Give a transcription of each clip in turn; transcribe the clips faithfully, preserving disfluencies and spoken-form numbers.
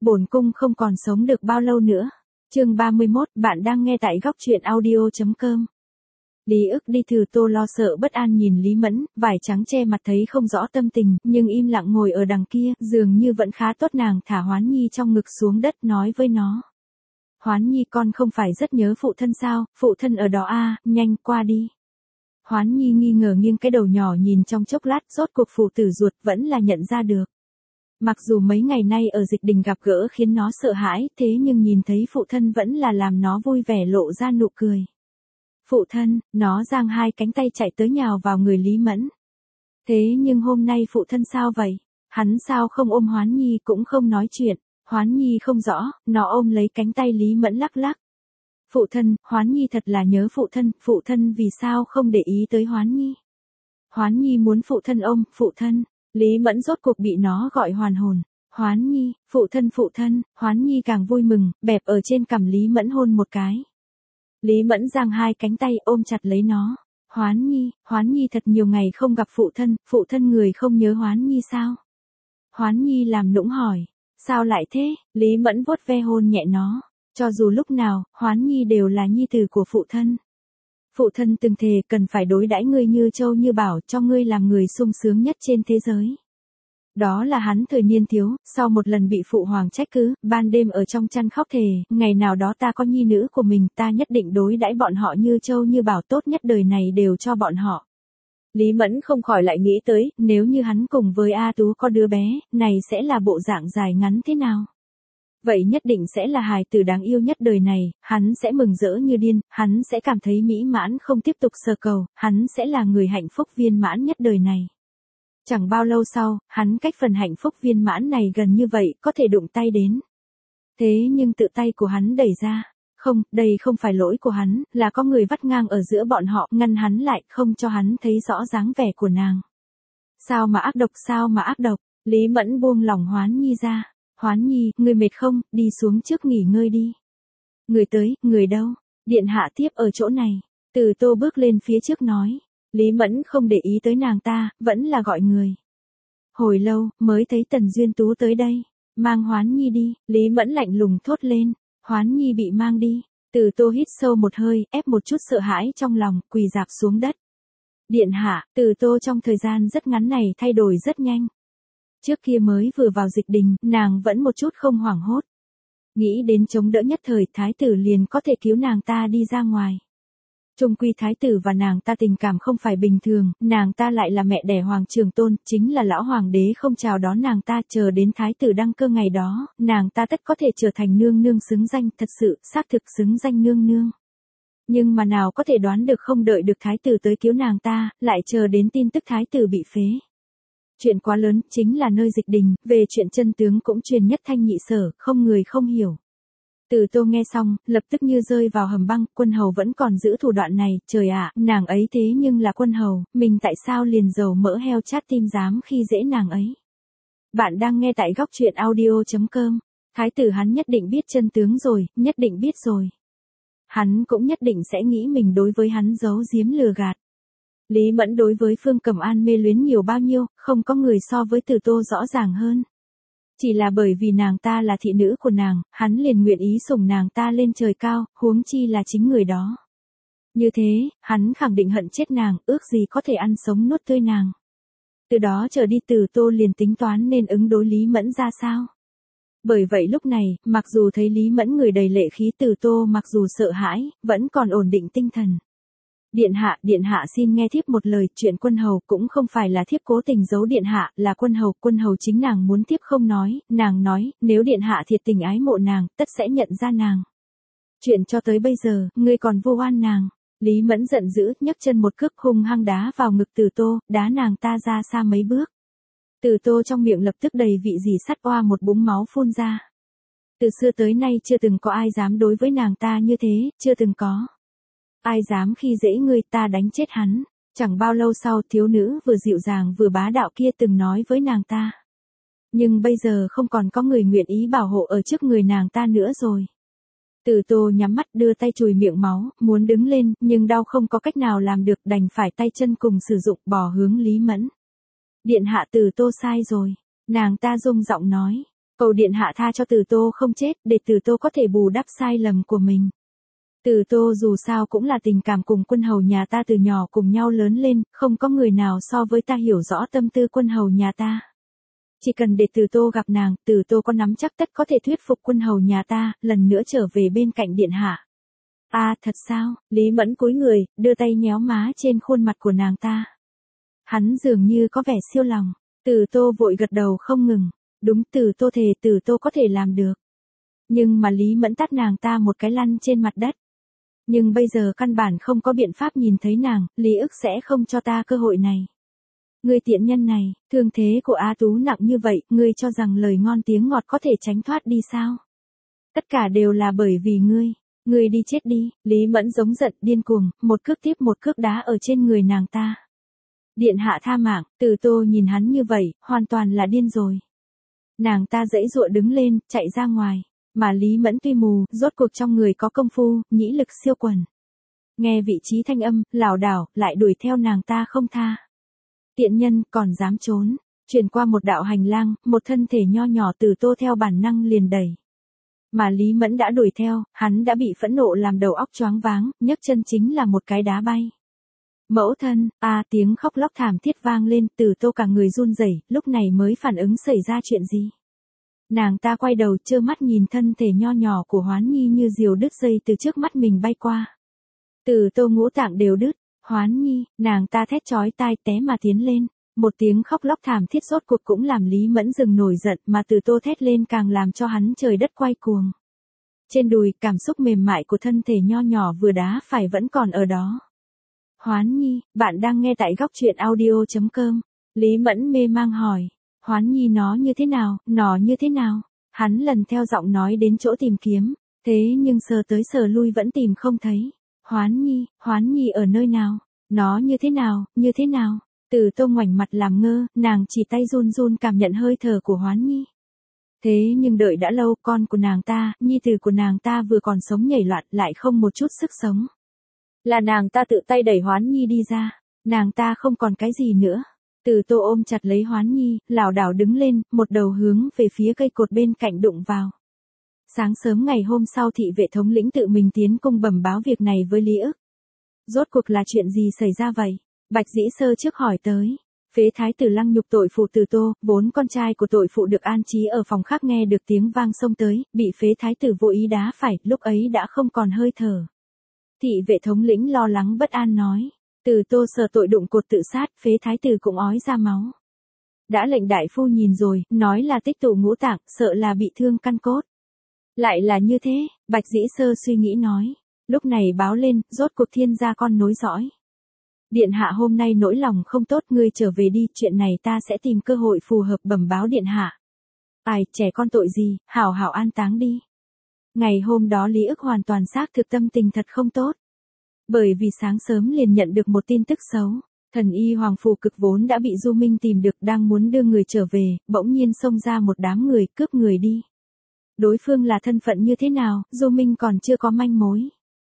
Bổn cung không còn sống được bao lâu nữa. Chương ba mươi mốt, bạn đang nghe tại góc truyện audio chấm com. Lý ức đi Từ Tô lo sợ bất an nhìn Lý Mẫn, vải trắng che mặt thấy không rõ tâm tình, nhưng im lặng ngồi ở đằng kia, dường như vẫn khá tốt. Nàng thả Hoán Nhi trong ngực xuống đất nói với nó. Hoán Nhi, con không phải rất nhớ phụ thân sao, phụ thân ở đó a, nhanh qua đi. Hoán Nhi nghi ngờ nghiêng cái đầu nhỏ nhìn trong chốc lát, rốt cuộc phụ tử ruột vẫn là nhận ra được. Mặc dù mấy ngày nay ở dịch đình gặp gỡ khiến nó sợ hãi, thế nhưng nhìn thấy phụ thân vẫn là làm nó vui vẻ lộ ra nụ cười. Phụ thân, nó giang hai cánh tay chạy tới nhào vào người Lý Mẫn. Thế nhưng hôm nay phụ thân sao vậy? Hắn sao không ôm Hoán Nhi cũng không nói chuyện? Hoán Nhi không rõ, nó ôm lấy cánh tay Lý Mẫn lắc lắc. Phụ thân, Hoán Nhi thật là nhớ phụ thân, phụ thân vì sao không để ý tới Hoán Nhi? Hoán Nhi muốn phụ thân ôm, phụ thân. Lý Mẫn rốt cuộc bị nó gọi hoàn hồn. Hoán Nhi, phụ thân phụ thân, Hoán Nhi càng vui mừng, bẹp ở trên cằm Lý Mẫn hôn một cái. Lý Mẫn giang hai cánh tay ôm chặt lấy nó. Hoán Nhi, Hoán Nhi thật nhiều ngày không gặp phụ thân, phụ thân người không nhớ Hoán Nhi sao? Hoán Nhi làm nũng hỏi. Sao lại thế? Lý Mẫn vuốt ve hôn nhẹ nó. Cho dù lúc nào, Hoán Nhi đều là nhi tử của phụ thân. Phụ thân từng thề cần phải đối đãi ngươi như châu như bảo, cho ngươi làm người sung sướng nhất trên thế giới. Đó là hắn thời niên thiếu, sau một lần bị phụ hoàng trách cứ, ban đêm ở trong chăn khóc thề, ngày nào đó ta có nhi nữ của mình, ta nhất định đối đãi bọn họ như châu như bảo, tốt nhất đời này đều cho bọn họ. Lý Mẫn không khỏi lại nghĩ tới, nếu như hắn cùng với A Tú có đứa bé, này sẽ là bộ dạng dài ngắn thế nào? Vậy nhất định sẽ là hài tử đáng yêu nhất đời này, hắn sẽ mừng rỡ như điên, hắn sẽ cảm thấy mỹ mãn không tiếp tục sờ cầu, hắn sẽ là người hạnh phúc viên mãn nhất đời này. Chẳng bao lâu sau, hắn cách phần hạnh phúc viên mãn này gần như vậy, có thể đụng tay đến. Thế nhưng tự tay của hắn đẩy ra. Không, đây không phải lỗi của hắn, là có người vắt ngang ở giữa bọn họ, ngăn hắn lại, không cho hắn thấy rõ dáng vẻ của nàng. Sao mà ác độc, sao mà ác độc, Lý Mẫn buông lỏng Hoán Nhi ra. Hoán Nhi, người mệt không, đi xuống trước nghỉ ngơi đi. Người tới, người đâu? Điện hạ tiếp ở chỗ này. Từ Tô bước lên phía trước nói. Lý Mẫn không để ý tới nàng ta, vẫn là gọi người. Hồi lâu, mới thấy Tần Duyên Tú tới đây. Mang Hoán Nhi đi, Lý Mẫn lạnh lùng thốt lên. Hoán Nhi bị mang đi. Từ Tô hít sâu một hơi, ép một chút sợ hãi trong lòng, quỳ rạp xuống đất. Điện hạ, Từ Tô trong thời gian rất ngắn này thay đổi rất nhanh. Trước kia mới vừa vào dịch đình, nàng vẫn một chút không hoảng hốt. Nghĩ đến chống đỡ nhất thời, thái tử liền có thể cứu nàng ta đi ra ngoài. Trung quy thái tử và nàng ta tình cảm không phải bình thường, nàng ta lại là mẹ đẻ Hoàng Trường Tôn, chính là lão hoàng đế không chào đón nàng ta, chờ đến thái tử đăng cơ ngày đó, nàng ta tất có thể trở thành nương nương xứng danh, thật sự, xác thực xứng danh nương nương. Nhưng mà nào có thể đoán được không đợi được thái tử tới cứu nàng ta, lại chờ đến tin tức thái tử bị phế. Chuyện quá lớn, chính là nơi dịch đình, về chuyện chân tướng cũng truyền nhất thanh nhị sở, không người không hiểu. Từ Tô nghe xong, lập tức như rơi vào hầm băng, quân hầu vẫn còn giữ thủ đoạn này, trời ạ, nàng ấy thế nhưng là quân hầu, mình tại sao liền dầu mỡ heo chát tim dám khi dễ nàng ấy. Bạn đang nghe tại góc truyện audio chấm com, thái tử hắn nhất định biết chân tướng rồi, nhất định biết rồi. Hắn cũng nhất định sẽ nghĩ mình đối với hắn giấu giếm lừa gạt. Lý Mẫn đối với Phương Cẩm An mê luyến nhiều bao nhiêu, không có người so với Từ Tô rõ ràng hơn. Chỉ là bởi vì nàng ta là thị nữ của nàng, hắn liền nguyện ý sủng nàng ta lên trời cao, huống chi là chính người đó. Như thế, hắn khẳng định hận chết nàng, ước gì có thể ăn sống nuốt tươi nàng. Từ đó trở đi Từ Tô liền tính toán nên ứng đối Lý Mẫn ra sao. Bởi vậy lúc này, mặc dù thấy Lý Mẫn người đầy lệ khí, Từ Tô mặc dù sợ hãi, vẫn còn ổn định tinh thần. Điện hạ, điện hạ xin nghe thiếp một lời, chuyện quân hầu cũng không phải là thiếp cố tình giấu điện hạ, là quân hầu, quân hầu chính nàng muốn thiếp không nói, nàng nói, nếu điện hạ thiệt tình ái mộ nàng, tất sẽ nhận ra nàng. Chuyện cho tới bây giờ, ngươi còn vô oan nàng. Lý Mẫn giận dữ, nhấc chân một cước hung hăng đá vào ngực Từ Tô, đá nàng ta ra xa mấy bước. Từ Tô trong miệng lập tức đầy vị gì sắt, oa một búng máu phun ra. Từ xưa tới nay chưa từng có ai dám đối với nàng ta như thế, chưa từng có. Ai dám khi dễ ngươi, ta đánh chết hắn. Chẳng bao lâu sau, thiếu nữ vừa dịu dàng vừa bá đạo kia từng nói với nàng ta. Nhưng bây giờ không còn có người nguyện ý bảo hộ ở trước người nàng ta nữa rồi. Từ Tô nhắm mắt đưa tay chùi miệng máu, muốn đứng lên, nhưng đau không có cách nào làm được, đành phải tay chân cùng sử dụng, bỏ hướng Lý Mẫn. Điện hạ, Từ Tô sai rồi. Nàng ta rung giọng nói. Cầu điện hạ tha cho Từ Tô không chết, để Từ Tô có thể bù đắp sai lầm của mình. Từ Tô dù sao cũng là tình cảm cùng quân hầu nhà ta từ nhỏ cùng nhau lớn lên, không có người nào so với ta hiểu rõ tâm tư quân hầu nhà ta. Chỉ cần để Từ Tô gặp nàng, Từ Tô có nắm chắc tất có thể thuyết phục quân hầu nhà ta, lần nữa trở về bên cạnh điện hạ. À, thật sao? Lý Mẫn cúi người, đưa tay nhéo má trên khuôn mặt của nàng ta. Hắn dường như có vẻ siêu lòng. Từ Tô vội gật đầu không ngừng. Đúng, Từ Tô thề Từ Tô có thể làm được. Nhưng mà Lý Mẫn tát nàng ta một cái lăn trên mặt đất. Nhưng bây giờ căn bản không có biện pháp nhìn thấy nàng, Lý ức sẽ không cho ta cơ hội này. Ngươi tiện nhân này, thương thế của A Tú nặng như vậy, ngươi cho rằng lời ngon tiếng ngọt có thể tránh thoát đi sao? Tất cả đều là bởi vì ngươi. Ngươi đi chết đi, Lý Mẫn giống giận điên cuồng, một cước tiếp một cước đá ở trên người nàng ta. Điện hạ tha mạng, Từ Tô nhìn hắn như vậy, hoàn toàn là điên rồi. Nàng ta giãy giụa đứng lên, chạy ra ngoài. Mà Lý Mẫn tuy mù, rốt cuộc trong người có công phu, nhĩ lực siêu quần. Nghe vị trí thanh âm, lảo đảo, lại đuổi theo nàng ta không tha. Tiện nhân, còn dám trốn. Chuyển qua một đạo hành lang, một thân thể nho nhỏ Từ Tô theo bản năng liền đẩy. Mà Lý Mẫn đã đuổi theo, hắn đã bị phẫn nộ làm đầu óc choáng váng, nhấc chân chính là một cái đá bay. Mẫu thân, a à, tiếng khóc lóc thảm thiết vang lên, Từ Tô cả người run rẩy, lúc này mới phản ứng xảy ra chuyện gì. Nàng ta quay đầu trơ mắt nhìn thân thể nho nhỏ của Hoán Nhi như diều đứt dây từ trước mắt mình bay qua. Từ Tô ngũ tạng đều đứt, Hoán Nhi, nàng ta thét chói tai té mà tiến lên. Một tiếng khóc lóc thảm thiết rốt cuộc cũng làm Lý Mẫn dừng nổi giận, mà Từ Tô thét lên càng làm cho hắn trời đất quay cuồng. Trên đùi, cảm xúc mềm mại của thân thể nho nhỏ vừa đá phải vẫn còn ở đó. Hoán Nhi, bạn đang nghe tại góc truyện audio chấm com. Lý Mẫn mê mang hỏi. Hoán Nhi nó như thế nào, nó như thế nào? Hắn lần theo giọng nói đến chỗ tìm kiếm, thế nhưng sờ tới sờ lui vẫn tìm không thấy. Hoán Nhi, Hoán Nhi ở nơi nào? Nó như thế nào, như thế nào? Từ Tô ngoảnh mặt làm ngơ, nàng chỉ tay run run cảm nhận hơi thở của Hoán Nhi. Thế nhưng đợi đã lâu, con của nàng ta, nhi tử của nàng ta vừa còn sống nhảy loạn lại không một chút sức sống. Là nàng ta tự tay đẩy Hoán Nhi đi ra, nàng ta không còn cái gì nữa. Từ Tô ôm chặt lấy Hoán Nhi, lảo đảo đứng lên, một đầu hướng về phía cây cột bên cạnh đụng vào. Sáng sớm ngày hôm sau thị vệ thống lĩnh tự mình tiến cung bẩm báo việc này với Lý ức. Rốt cuộc là chuyện gì xảy ra vậy? Bạch Dĩ Sơ trước hỏi tới. Phế thái tử lăng nhục tội phụ Từ Tô, vốn con trai của tội phụ được an trí ở phòng khác nghe được tiếng vang xông tới, bị phế thái tử vô ý đá phải, lúc ấy đã không còn hơi thở. Thị vệ thống lĩnh lo lắng bất an nói. Từ Tô sợ tội đụng cột tự sát, phế thái tử cũng ói ra máu. Đã lệnh đại phu nhìn rồi, nói là tích tụ ngũ tạng, sợ là bị thương căn cốt. Lại là như thế, Bạch Dĩ Sơ suy nghĩ nói. Lúc này báo lên, rốt cuộc thiên gia con nối dõi. Điện hạ hôm nay nỗi lòng không tốt, ngươi trở về đi, chuyện này ta sẽ tìm cơ hội phù hợp bẩm báo điện hạ. Ai, trẻ con tội gì, hảo hảo an táng đi. Ngày hôm đó Lý ức hoàn toàn xác thực tâm tình thật không tốt. Bởi vì sáng sớm liền nhận được một tin tức xấu. Thần y Hoàng Phù Cực vốn đã bị Du Minh tìm được đang muốn đưa người trở về, bỗng nhiên xông ra một đám người cướp người đi. Đối phương là thân phận như thế nào, Du Minh còn chưa có manh mối.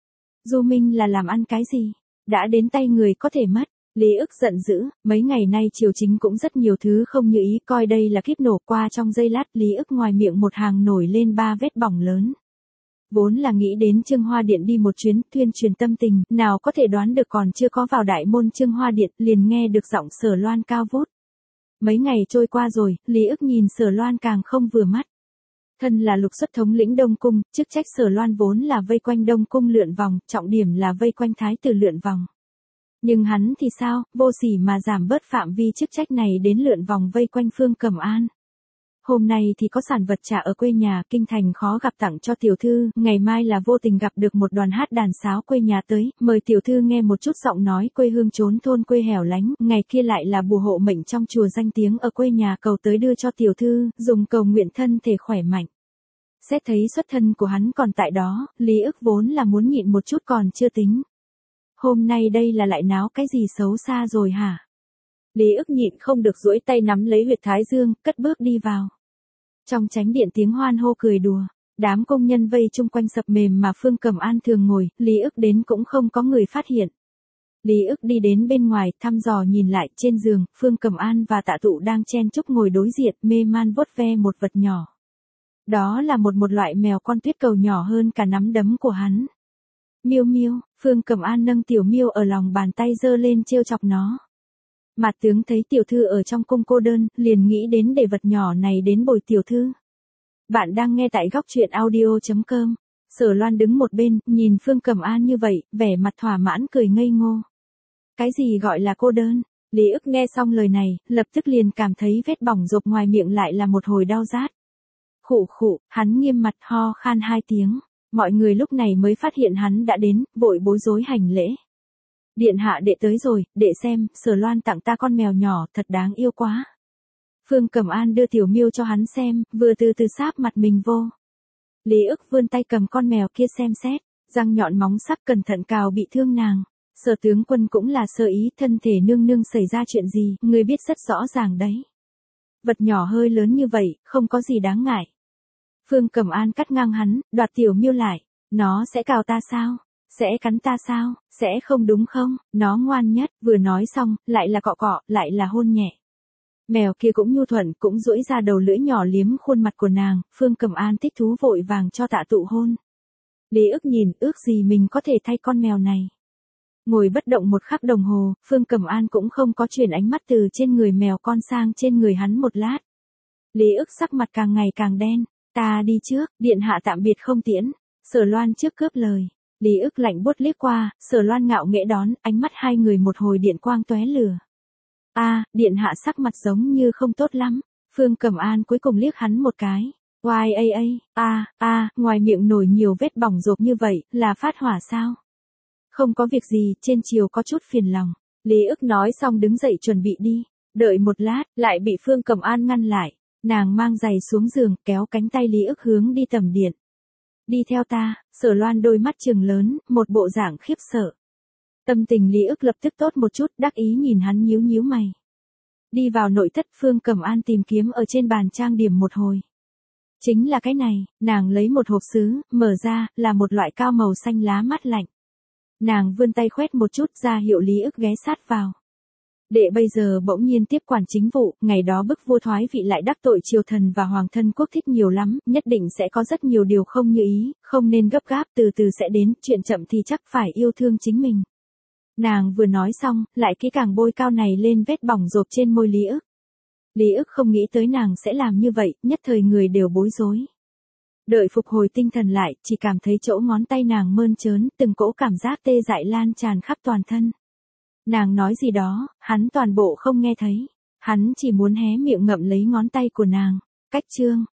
Du Minh là làm ăn cái gì? Đã đến tay người có thể mất. Lý ức giận dữ, mấy ngày nay triều chính cũng rất nhiều thứ không như ý, coi đây là kiếp nổ qua trong giây lát. Lý ức ngoài miệng một hàng nổi lên ba vết bỏng lớn. Vốn là nghĩ đến Trương Hoa Điện đi một chuyến, tuyên truyền tâm tình, nào có thể đoán được còn chưa có vào đại môn Trương Hoa Điện, liền nghe được giọng Sở Loan cao vút. Mấy ngày trôi qua rồi, Lý ức nhìn Sở Loan càng không vừa mắt. Thân là lục xuất thống lĩnh Đông Cung, chức trách Sở Loan vốn là vây quanh Đông Cung lượn vòng, trọng điểm là vây quanh thái tử lượn vòng. Nhưng hắn thì sao, vô sỉ mà giảm bớt phạm vi chức trách này đến lượn vòng vây quanh Phương Cẩm An. Hôm nay thì có sản vật trả ở quê nhà, kinh thành khó gặp tặng cho tiểu thư, ngày mai là vô tình gặp được một đoàn hát đàn sáo quê nhà tới, mời tiểu thư nghe một chút giọng nói quê hương trốn thôn quê hẻo lánh, ngày kia lại là bùa hộ mệnh trong chùa danh tiếng ở quê nhà cầu tới đưa cho tiểu thư, dùng cầu nguyện thân thể khỏe mạnh. Xét thấy xuất thân của hắn còn tại đó, Lý ức vốn là muốn nhịn một chút còn chưa tính. Hôm nay đây là lại náo cái gì xấu xa rồi hả? Lý ức nhịn không được duỗi tay nắm lấy huyệt thái dương, cất bước đi vào. Trong chánh điện tiếng hoan hô cười đùa, đám công nhân vây chung quanh sập mềm mà Phương Cẩm An thường ngồi, Lý ức đến cũng không có người phát hiện. Lý ức đi đến bên ngoài, thăm dò nhìn lại, trên giường, Phương Cẩm An và Tạ Tụ đang chen chúc ngồi đối diện, mê man vuốt ve một vật nhỏ. Đó là một một loại mèo con tuyết cầu nhỏ hơn cả nắm đấm của hắn. Miêu Miêu, Phương Cẩm An nâng tiểu Miêu ở lòng bàn tay giơ lên trêu chọc nó. Mạt tướng thấy tiểu thư ở trong cung cô đơn, liền nghĩ đến để vật nhỏ này đến bồi tiểu thư. Bạn đang nghe tại góc truyện audio chấm com. Sở Loan đứng một bên, nhìn Phương Cẩm An như vậy, vẻ mặt thỏa mãn cười ngây ngô. Cái gì gọi là cô đơn? Lý ức nghe xong lời này, lập tức liền cảm thấy vết bỏng rộp ngoài miệng lại là một hồi đau rát. Khụ khụ, hắn nghiêm mặt ho khan hai tiếng. Mọi người lúc này mới phát hiện hắn đã đến, vội bối rối hành lễ. Điện hạ đệ tới rồi, đệ xem, Sở Loan tặng ta con mèo nhỏ, thật đáng yêu quá. Phương Cẩm An đưa tiểu Miêu cho hắn xem, vừa từ từ sáp mặt mình vô. Lý ức vươn tay cầm con mèo kia xem xét, răng nhọn móng sắc cẩn thận cào bị thương nàng. Sở tướng quân cũng là sơ ý, thân thể nương nương xảy ra chuyện gì, người biết rất rõ ràng đấy. Vật nhỏ hơi lớn như vậy, không có gì đáng ngại. Phương Cẩm An cắt ngang hắn, đoạt tiểu Miêu lại. Nó sẽ cào ta sao? Sẽ cắn ta sao? Sẽ không đúng không? Nó ngoan nhất, vừa nói xong, lại là cọ cọ, lại là hôn nhẹ. Mèo kia cũng nhu thuận, cũng duỗi ra đầu lưỡi nhỏ liếm khuôn mặt của nàng, Phương Cẩm An thích thú vội vàng cho tạ tụ hôn. Lý ức nhìn, ước gì mình có thể thay con mèo này. Ngồi bất động một khắc đồng hồ, Phương Cẩm An cũng không có chuyển ánh mắt từ trên người mèo con sang trên người hắn một lát. Lý ức sắc mặt càng ngày càng đen, ta đi trước, điện hạ tạm biệt không tiễn. Sở Loan trước cướp lời. Lý ức lạnh buốt liếc qua, Sở Loan ngạo nghễ đón, ánh mắt hai người một hồi điện quang tóe lửa. A, à, điện hạ sắc mặt giống như không tốt lắm. Phương Cẩm An cuối cùng liếc hắn một cái. Oai a a, a, a, ngoài miệng nổi nhiều vết bỏng rộp như vậy, là phát hỏa sao? Không có việc gì, trên chiều có chút phiền lòng. Lý ức nói xong đứng dậy chuẩn bị đi. Đợi một lát, lại bị Phương Cẩm An ngăn lại. Nàng mang giày xuống giường, kéo cánh tay Lý ức hướng đi tầm điện. Đi theo ta, Sở Loan đôi mắt trừng lớn, một bộ dạng khiếp sợ. Tâm tình Lý ức lập tức tốt một chút, đắc ý nhìn hắn nhíu nhíu mày. Đi vào nội thất, Phương Cẩm An tìm kiếm ở trên bàn trang điểm một hồi. Chính là cái này, nàng lấy một hộp sứ, mở ra, là một loại cao màu xanh lá mát lạnh. Nàng vươn tay khoét một chút ra hiệu Lý ức ghé sát vào. Đệ bây giờ bỗng nhiên tiếp quản chính vụ, ngày đó bức vua thoái vị lại đắc tội triều thần và hoàng thân quốc thích nhiều lắm, nhất định sẽ có rất nhiều điều không như ý, không nên gấp gáp, từ từ sẽ đến, chuyện chậm thì chắc phải yêu thương chính mình. Nàng vừa nói xong, lại kỹ càng bôi cao này lên vết bỏng rộp trên môi Lý ức. Lý ức không nghĩ tới nàng sẽ làm như vậy, nhất thời người đều bối rối. Đợi phục hồi tinh thần lại, chỉ cảm thấy chỗ ngón tay nàng mơn trớn, từng cỗ cảm giác tê dại lan tràn khắp toàn thân. Nàng nói gì đó, hắn toàn bộ không nghe thấy. Hắn chỉ muốn hé miệng ngậm lấy ngón tay của nàng. Cách chương.